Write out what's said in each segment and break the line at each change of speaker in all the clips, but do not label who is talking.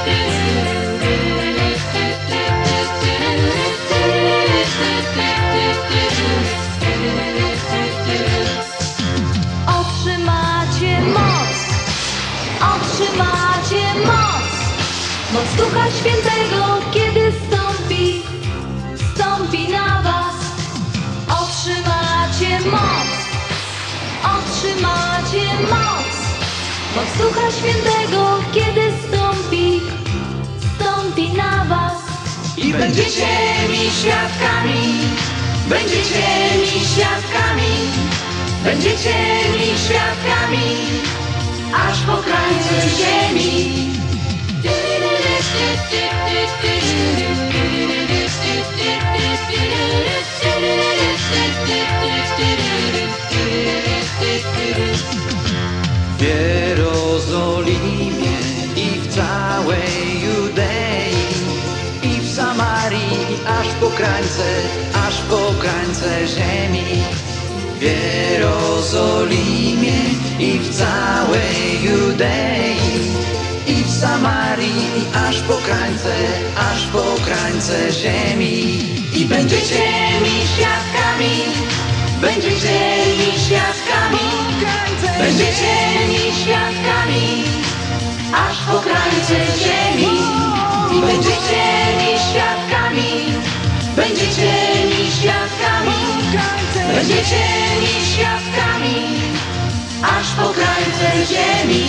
Otrzymacie moc, otrzymacie moc, moc Ducha Świętego, kiedy stąpi na was. Otrzymacie moc, otrzymacie moc, moc Ducha Świętego, kiedy stąpi na was.
I będziecie mi świadkami, będziecie mi świadkami, będziecie mi świadkami, aż po krańce ziemi. W Jerozolimie i w całej Judei i w Samarii, aż po krańce ziemi. W Jerozolimie i w całej Judei i w Samarii, aż po krańce ziemi. I będziecie mi świadkami, będziecie mi świadkami, będziecie mi świadkami, aż po krańce ziemi. I będziecie mi świadkami, będziecie mi świadkami, będziecie mi świadkami, aż po krańce ziemi.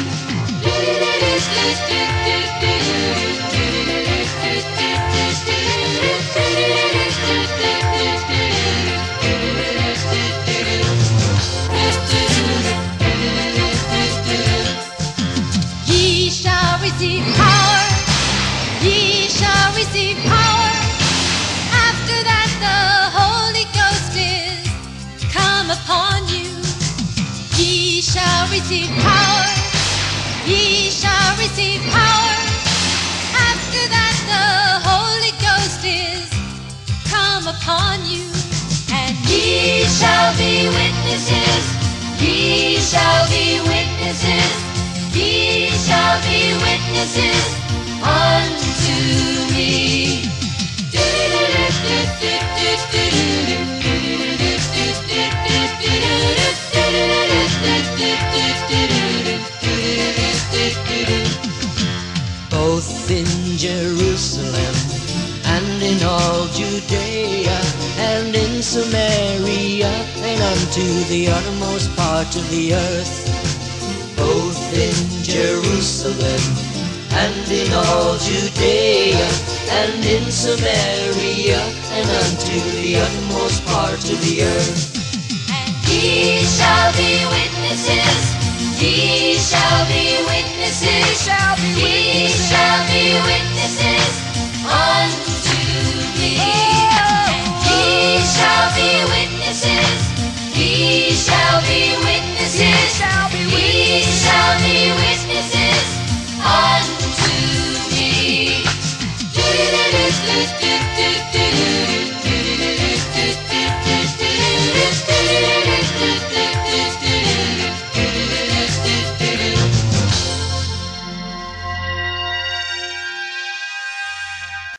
Ye shall receive power, ye shall receive power. After that the Holy Ghost is come upon you. Ye shall receive power, ye shall receive power. After that the Holy Ghost is come upon you. And ye shall be witnesses, ye shall be witnesses, ye shall be witnesses unto me.
Both in Jerusalem and in all Judea and in Samaria and unto the uttermost part of the earth. Both in Jerusalem and in all Judea and in Samaria and unto the uttermost part of the earth.
And ye shall